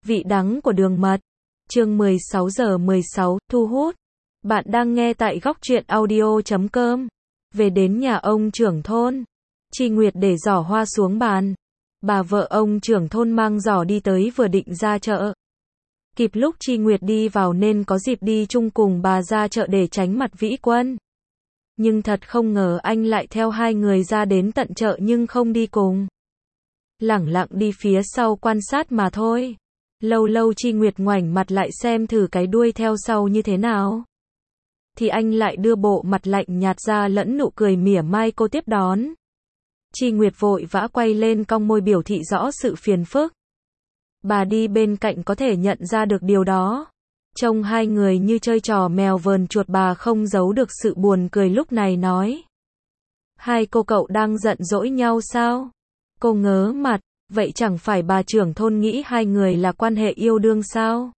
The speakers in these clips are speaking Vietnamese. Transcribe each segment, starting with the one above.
Vị đắng của đường mật. Chương 16 giờ 16, thu hút. Bạn đang nghe tại góc truyện audio.com. Về đến nhà ông trưởng thôn, Chi Nguyệt để giỏ hoa xuống bàn. Bà vợ ông trưởng thôn mang giỏ đi tới vừa định ra chợ. Kịp lúc Chi Nguyệt đi vào nên có dịp đi chung cùng bà ra chợ để tránh mặt Vĩ Quân. Nhưng thật không ngờ anh lại theo hai người ra đến tận chợ nhưng không đi cùng. Lẳng lặng đi phía sau quan sát mà thôi. Lâu lâu Chi Nguyệt ngoảnh mặt lại xem thử cái đuôi theo sau như thế nào. Thì anh lại đưa bộ mặt lạnh nhạt ra lẫn nụ cười mỉa mai cô tiếp đón. Chi Nguyệt vội vã quay lên cong môi biểu thị rõ sự phiền phức. Bà đi bên cạnh có thể nhận ra được điều đó. Trông hai người như chơi trò mèo vờn chuột, bà không giấu được sự buồn cười lúc này nói. Hai cô cậu đang giận dỗi nhau sao? Cô ngớ mặt, vậy chẳng phải bà trưởng thôn nghĩ hai người là quan hệ yêu đương sao?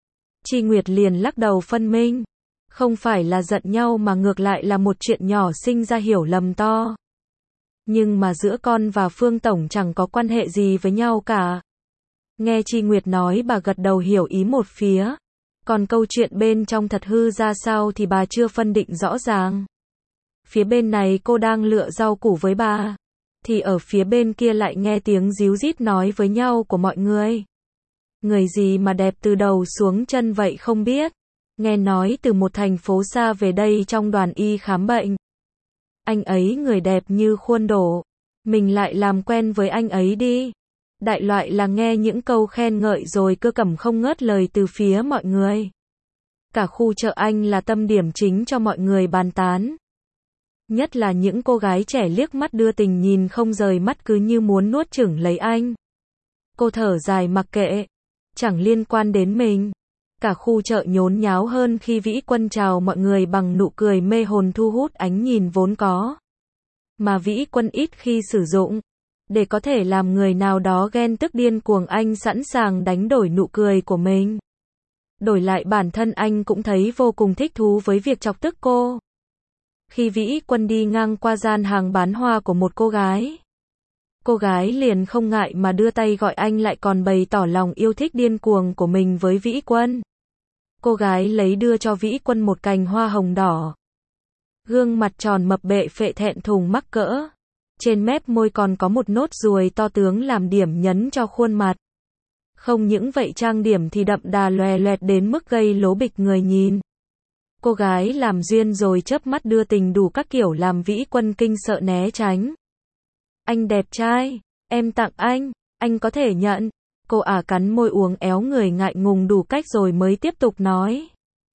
Chi Nguyệt liền lắc đầu phân minh. Không phải là giận nhau mà ngược lại là một chuyện nhỏ sinh ra hiểu lầm to. Nhưng mà giữa con và Phương Tổng chẳng có quan hệ gì với nhau cả. Nghe Chi Nguyệt nói bà gật đầu hiểu ý một phía. Còn câu chuyện bên trong thật hư ra sao thì bà chưa phân định rõ ràng. Phía bên này cô đang lựa rau củ với bà. Thì ở phía bên kia lại nghe tiếng díu dít nói với nhau của mọi người. Người gì mà đẹp từ đầu xuống chân vậy không biết. Nghe nói từ một thành phố xa về đây trong đoàn y khám bệnh. Anh ấy người đẹp như khuôn đổ. Mình lại làm quen với anh ấy đi. Đại loại là nghe những câu khen ngợi rồi cơ cẩm không ngớt lời từ phía mọi người. Cả khu chợ anh là tâm điểm chính cho mọi người bàn tán. Nhất là những cô gái trẻ liếc mắt đưa tình nhìn không rời mắt cứ như muốn nuốt chửng lấy anh. Cô thở dài mặc kệ. Chẳng liên quan đến mình. Cả khu chợ nhốn nháo hơn khi Vĩ Quân chào mọi người bằng nụ cười mê hồn thu hút ánh nhìn vốn có. Mà Vĩ Quân ít khi sử dụng. Để có thể làm người nào đó ghen tức điên cuồng, anh sẵn sàng đánh đổi nụ cười của mình. Đổi lại bản thân anh cũng thấy vô cùng thích thú với việc chọc tức cô. Khi Vĩ Quân đi ngang qua gian hàng bán hoa của một cô gái. Cô gái liền không ngại mà đưa tay gọi anh, lại còn bày tỏ lòng yêu thích điên cuồng của mình với Vĩ Quân. Cô gái lấy đưa cho Vĩ Quân một cành hoa hồng đỏ. Gương mặt tròn mập bệ phệ thẹn thùng mắc cỡ. Trên mép môi còn có một nốt ruồi to tướng làm điểm nhấn cho khuôn mặt. Không những vậy trang điểm thì đậm đà loè loẹt đến mức gây lố bịch người nhìn. Cô gái làm duyên rồi chớp mắt đưa tình đủ các kiểu làm Vĩ Quân kinh sợ né tránh. Anh đẹp trai, em tặng anh có thể nhận. Cô ả cắn môi uốn éo người ngại ngùng đủ cách rồi mới tiếp tục nói.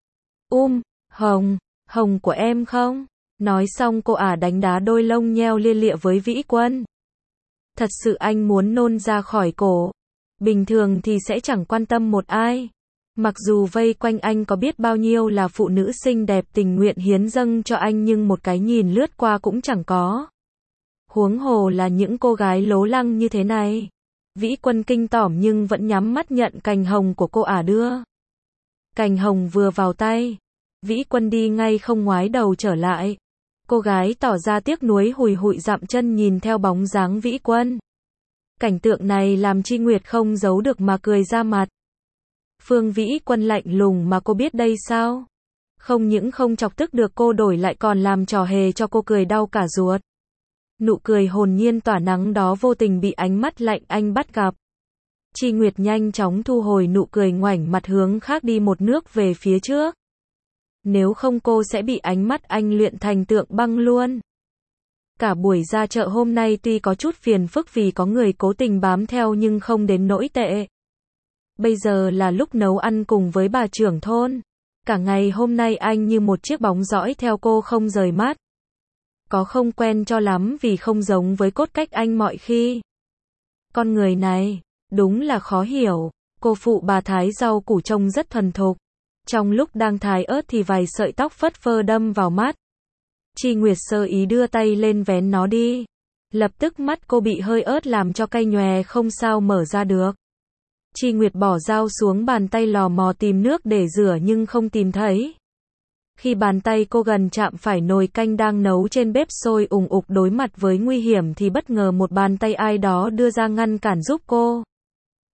Hồng của em không? Nói xong cô ả đánh đá đôi lông nheo lia lịa với Vĩ Quân. Thật sự anh muốn nôn ra khỏi cổ. Bình thường thì sẽ chẳng quan tâm một ai. Mặc dù vây quanh anh có biết bao nhiêu là phụ nữ xinh đẹp tình nguyện hiến dâng cho anh nhưng một cái nhìn lướt qua cũng chẳng có. Huống hồ là những cô gái lố lăng như thế này. Vĩ Quân kinh tởm nhưng vẫn nhắm mắt nhận cành hồng của cô ả đưa. Cành hồng vừa vào tay, Vĩ Quân đi ngay không ngoái đầu trở lại. Cô gái tỏ ra tiếc nuối hùi hụi dậm chân nhìn theo bóng dáng Vĩ Quân. Cảnh tượng này làm Chi Nguyệt không giấu được mà cười ra mặt. Phương Vĩ Quân lạnh lùng mà cô biết đây sao? Không những không chọc tức được cô, đổi lại còn làm trò hề cho cô cười đau cả ruột. Nụ cười hồn nhiên tỏa nắng đó vô tình bị ánh mắt lạnh anh bắt gặp. Chi Nguyệt nhanh chóng thu hồi nụ cười, ngoảnh mặt hướng khác đi một nước về phía trước. Nếu không cô sẽ bị ánh mắt anh luyện thành tượng băng luôn. Cả buổi ra chợ hôm nay tuy có chút phiền phức vì có người cố tình bám theo nhưng không đến nỗi tệ. Bây giờ là lúc nấu ăn cùng với bà trưởng thôn. Cả ngày hôm nay anh như một chiếc bóng dõi theo cô không rời mắt. Có không quen cho lắm vì không giống với cốt cách anh mọi khi. Con người này, đúng là khó hiểu. Cô phụ bà thái rau củ trông rất thuần thục. Trong lúc đang thái ớt thì vài sợi tóc phất phơ đâm vào mắt. Chi Nguyệt sơ ý đưa tay lên vén nó đi. Lập tức mắt cô bị hơi ớt làm cho cay nhòe không sao mở ra được. Chi Nguyệt bỏ dao xuống bàn tay lò mò tìm nước để rửa nhưng không tìm thấy. Khi bàn tay cô gần chạm phải nồi canh đang nấu trên bếp sôi ùng ục đối mặt với nguy hiểm thì bất ngờ một bàn tay ai đó đưa ra ngăn cản giúp cô.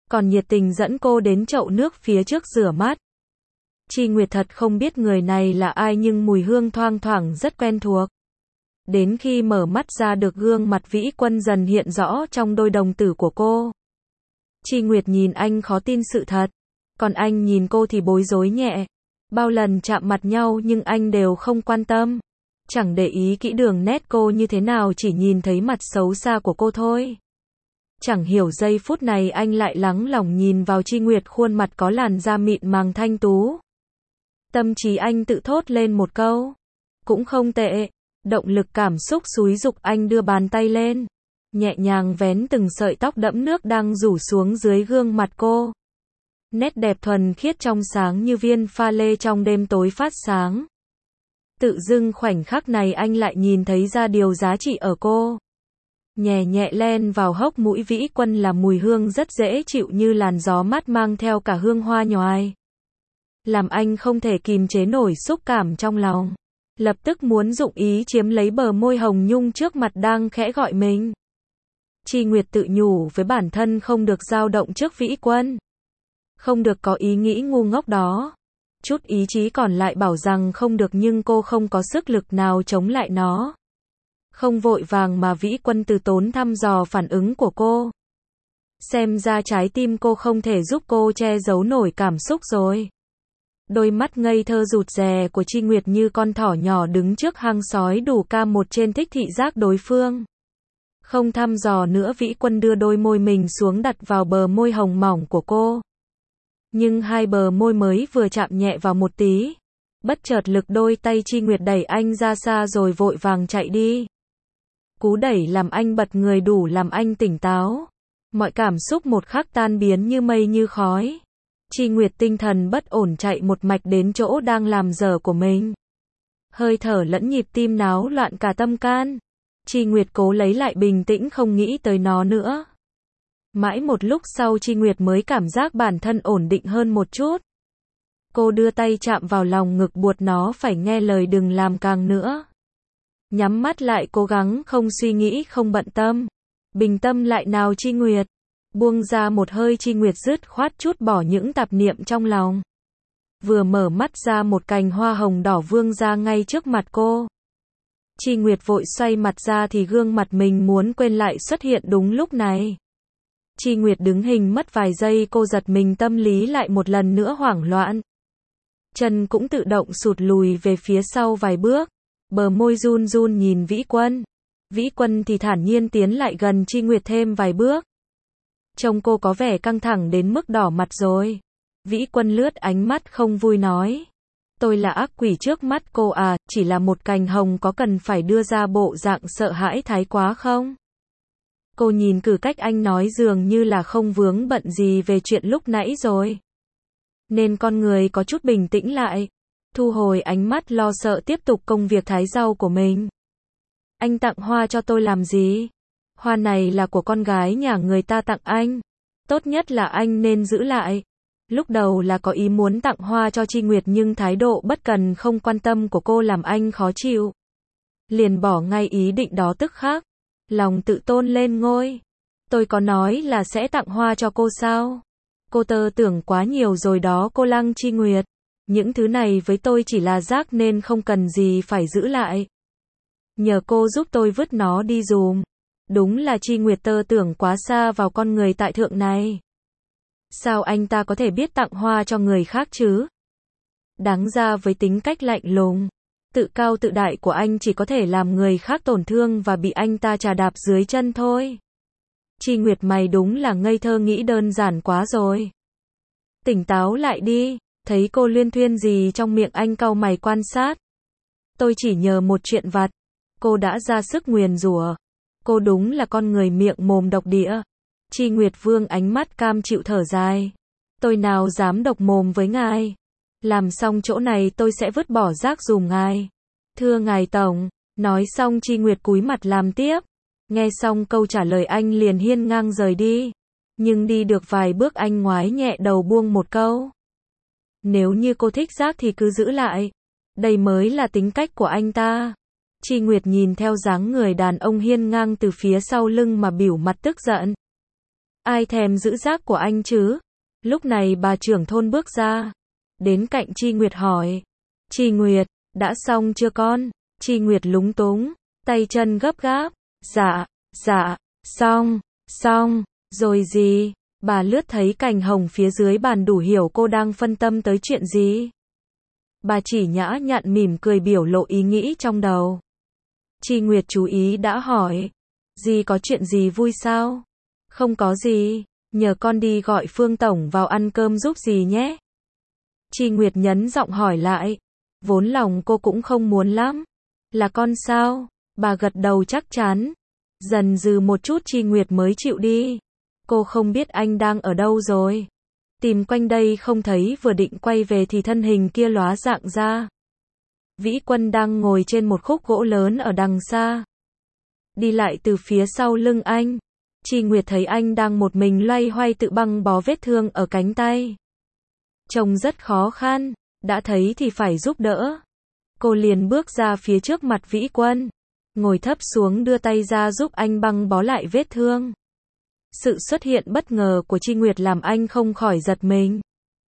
còn nhiệt tình dẫn cô đến chậu nước phía trước rửa mắt. Chi Nguyệt thật không biết người này là ai nhưng mùi hương thoang thoảng rất quen thuộc. Đến khi mở mắt ra được gương mặt Vĩ Quân dần hiện rõ trong đôi đồng tử của cô. Chi Nguyệt nhìn anh khó tin sự thật, còn anh nhìn cô thì bối rối nhẹ. Bao lần chạm mặt nhau nhưng anh đều không quan tâm. Chẳng để ý kỹ đường nét cô như thế nào, chỉ nhìn thấy mặt xấu xa của cô thôi. Chẳng hiểu giây phút này anh lại lắng lòng nhìn vào Chi Nguyệt, khuôn mặt có làn da mịn màng thanh tú. Tâm trí anh tự thốt lên một câu, cũng không tệ. Động lực cảm xúc xúi giục anh đưa bàn tay lên, nhẹ nhàng vén từng sợi tóc đẫm nước đang rủ xuống dưới gương mặt cô. Nét đẹp thuần khiết trong sáng như viên pha lê trong đêm tối phát sáng. Tự dưng khoảnh khắc này anh lại nhìn thấy ra điều giá trị ở cô. Nhẹ nhẹ len vào hốc mũi Vĩ Quân là mùi hương rất dễ chịu như làn gió mát mang theo cả hương hoa nhoài. Làm anh không thể kìm chế nổi xúc cảm trong lòng. Lập tức muốn dụng ý chiếm lấy bờ môi hồng nhung trước mặt đang khẽ gọi mình. Chi Nguyệt tự nhủ với bản thân không được dao động trước Vĩ Quân. Không được có ý nghĩ ngu ngốc đó. Chút ý chí còn lại bảo rằng không được nhưng cô không có sức lực nào chống lại nó. Không vội vàng mà Vĩ Quân từ tốn thăm dò phản ứng của cô. Xem ra trái tim cô không thể giúp cô che giấu nổi cảm xúc rồi. Đôi mắt ngây thơ rụt rè của Chi Nguyệt như con thỏ nhỏ đứng trước hang sói đủ ca một trên thích thị giác đối phương. Không thăm dò nữa, Vĩ Quân đưa đôi môi mình xuống đặt vào bờ môi hồng mỏng của cô. Nhưng hai bờ môi mới vừa chạm nhẹ vào một tí, bất chợt lực đôi tay Chi Nguyệt đẩy anh ra xa rồi vội vàng chạy đi. Cú đẩy làm anh bật người, đủ làm anh tỉnh táo. Mọi cảm xúc một khắc tan biến như mây như khói. Chi Nguyệt tinh thần bất ổn chạy một mạch đến chỗ đang làm dở của mình. Hơi thở lẫn nhịp tim náo loạn cả tâm can. Chi Nguyệt cố lấy lại bình tĩnh, không nghĩ tới nó nữa. Mãi một lúc sau Chi Nguyệt mới cảm giác bản thân ổn định hơn một chút. Cô đưa tay chạm vào lòng ngực buộc nó phải nghe lời, đừng làm càng nữa. Nhắm mắt lại cố gắng không suy nghĩ, không bận tâm. Bình tâm lại nào Chi Nguyệt. Buông ra một hơi, Chi Nguyệt dứt khoát trút bỏ những tạp niệm trong lòng. Vừa mở mắt ra một cành hoa hồng đỏ vương ra ngay trước mặt cô. Chi Nguyệt vội xoay mặt ra thì gương mặt mình muốn quên lại xuất hiện đúng lúc này. Chi Nguyệt đứng hình mất vài giây, cô giật mình, tâm lý lại một lần nữa hoảng loạn. Chân cũng tự động sụt lùi về phía sau vài bước. Bờ môi run run nhìn Vĩ Quân. Vĩ Quân thì thản nhiên tiến lại gần Chi Nguyệt thêm vài bước. Trông cô có vẻ căng thẳng đến mức đỏ mặt rồi. Vĩ Quân lướt ánh mắt không vui nói. Tôi là ác quỷ trước mắt cô à, chỉ là một cành hồng có cần phải đưa ra bộ dạng sợ hãi thái quá không? Cô nhìn cử cách anh nói dường như là không vướng bận gì về chuyện lúc nãy rồi. Nên con người có chút bình tĩnh lại. Thu hồi ánh mắt lo sợ tiếp tục công việc thái rau của mình. Anh tặng hoa cho tôi làm gì? Hoa này là của con gái nhà người ta tặng anh. Tốt nhất là anh nên giữ lại. Lúc đầu là có ý muốn tặng hoa cho Chi Nguyệt nhưng thái độ bất cần không quan tâm của cô làm anh khó chịu. Liền bỏ ngay ý định đó tức khắc. Lòng tự tôn lên ngôi. Tôi có nói là sẽ tặng hoa cho cô sao? Cô tơ tưởng quá nhiều rồi đó cô Lăng Chi Nguyệt. Những thứ này với tôi chỉ là rác nên không cần gì phải giữ lại. Nhờ cô giúp tôi vứt nó đi dùm. Đúng là Chi Nguyệt tơ tưởng quá xa vào con người tại thượng này. Sao anh ta có thể biết tặng hoa cho người khác chứ? Đáng ra với tính cách lạnh lùng, tự cao tự đại của anh chỉ có thể làm người khác tổn thương và bị anh ta trà đạp dưới chân thôi. Chi Nguyệt, mày đúng là ngây thơ, nghĩ đơn giản quá rồi. Tỉnh táo lại đi. Thấy cô luyên thuyên gì trong miệng, anh cau mày quan sát. Tôi chỉ nhờ một chuyện vặt. Cô đã ra sức nguyền rủa. Cô đúng là con người miệng mồm độc địa. Chi Nguyệt vương ánh mắt cam chịu thở dài. Tôi nào dám độc mồm với ngài. Làm xong chỗ này tôi sẽ vứt bỏ rác dùm ngài. Thưa ngài tổng. Nói xong Chi Nguyệt cúi mặt làm tiếp. Nghe xong câu trả lời anh liền hiên ngang rời đi. Nhưng đi được vài bước anh ngoái nhẹ đầu buông một câu. Nếu như cô thích rác thì cứ giữ lại. Đây mới là tính cách của anh ta. Chi Nguyệt nhìn theo dáng người đàn ông hiên ngang từ phía sau lưng mà biểu mặt tức giận. Ai thèm giữ rác của anh chứ? Lúc này bà trưởng thôn bước ra, đến cạnh Chi Nguyệt hỏi. Chi Nguyệt, đã xong chưa con? Chi Nguyệt lúng túng, tay chân gấp gáp. Dạ, xong, rồi gì? Bà lướt thấy cành hồng phía dưới bàn đủ hiểu cô đang phân tâm tới chuyện gì. Bà chỉ nhã nhặn mỉm cười biểu lộ ý nghĩ trong đầu. Chi Nguyệt chú ý đã hỏi. Dì có chuyện gì vui sao? Không có gì, nhờ con đi gọi Phương Tổng vào ăn cơm giúp dì nhé. Chi Nguyệt nhấn giọng hỏi lại. Vốn lòng cô cũng không muốn lắm. Là con sao? Bà gật đầu chắc chắn. Dần dừ một chút Chi Nguyệt mới chịu đi. Cô không biết anh đang ở đâu rồi. Tìm quanh đây không thấy, vừa định quay về thì thân hình kia lóa dạng ra. Vĩ Quân đang ngồi trên một khúc gỗ lớn ở đằng xa. Đi lại từ phía sau lưng anh. Chi Nguyệt thấy anh đang một mình loay hoay tự băng bó vết thương ở cánh tay. Trông rất khó khăn, đã thấy thì phải giúp đỡ. Cô liền bước ra phía trước mặt Vĩ Quân, ngồi thấp xuống đưa tay ra giúp anh băng bó lại vết thương. Sự xuất hiện bất ngờ của Chi Nguyệt làm anh không khỏi giật mình.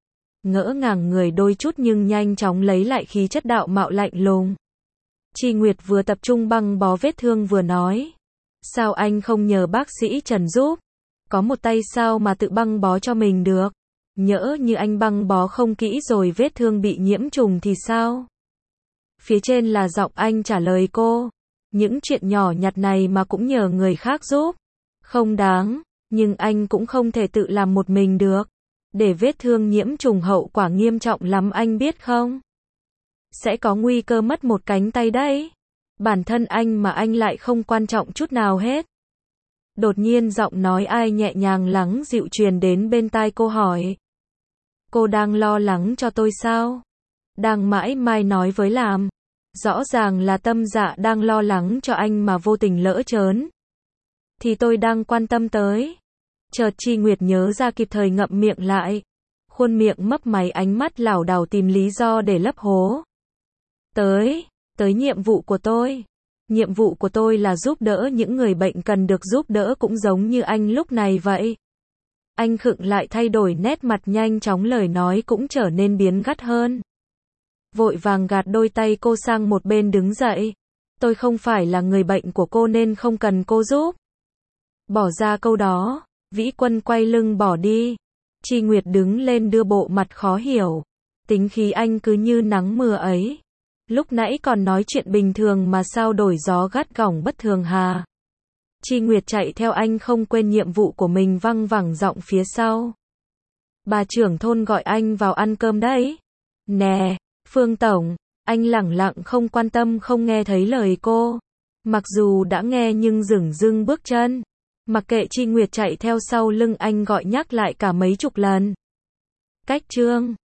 Ngỡ ngàng người đôi chút nhưng nhanh chóng lấy lại khí chất đạo mạo lạnh lùng. Chi Nguyệt vừa tập trung băng bó vết thương vừa nói. Sao anh không nhờ bác sĩ Trần giúp? Có một tay sao mà tự băng bó cho mình được? Nhỡ như anh băng bó không kỹ rồi vết thương bị nhiễm trùng thì sao? Phía trên là giọng anh trả lời cô. Những chuyện nhỏ nhặt này mà cũng nhờ người khác giúp. Không đáng, nhưng anh cũng không thể tự làm một mình được. Để vết thương nhiễm trùng hậu quả nghiêm trọng lắm anh biết không? Sẽ có nguy cơ mất một cánh tay đấy. Bản thân anh mà anh lại không quan trọng chút nào hết. Đột nhiên giọng nói ai nhẹ nhàng lắng dịu truyền đến bên tai cô hỏi. Cô đang lo lắng cho tôi sao? Đang mãi mai nói với làm. Rõ ràng là Tâm Dạ đang lo lắng cho anh mà vô tình lỡ trớn. Thì tôi đang quan tâm tới. Chợt Chi Nguyệt nhớ ra kịp thời ngậm miệng lại. Khuôn miệng mấp máy ánh mắt lảo đảo tìm lý do để lấp hố. Tới nhiệm vụ của tôi. Nhiệm vụ của tôi là giúp đỡ những người bệnh cần được giúp đỡ cũng giống như anh lúc này vậy. Anh khựng lại thay đổi nét mặt nhanh chóng lời nói cũng trở nên biến gắt hơn. Vội vàng gạt đôi tay cô sang một bên đứng dậy. Tôi không phải là người bệnh của cô nên không cần cô giúp. Bỏ ra câu đó, Vĩ Quân quay lưng bỏ đi. Chi Nguyệt đứng lên đưa bộ mặt khó hiểu. Tính khí anh cứ như nắng mưa ấy. Lúc nãy còn nói chuyện bình thường mà sao đổi gió gắt gỏng bất thường hà. Chi Nguyệt chạy theo anh không quên nhiệm vụ của mình văng vẳng giọng phía sau. Bà trưởng thôn gọi anh vào ăn cơm đấy. Nè, Phương Tổng, anh lẳng lặng không quan tâm không nghe thấy lời cô. Mặc dù đã nghe nhưng dửng dưng bước chân. Mặc kệ Chi Nguyệt chạy theo sau lưng anh gọi nhắc lại cả mấy chục lần. Cách chương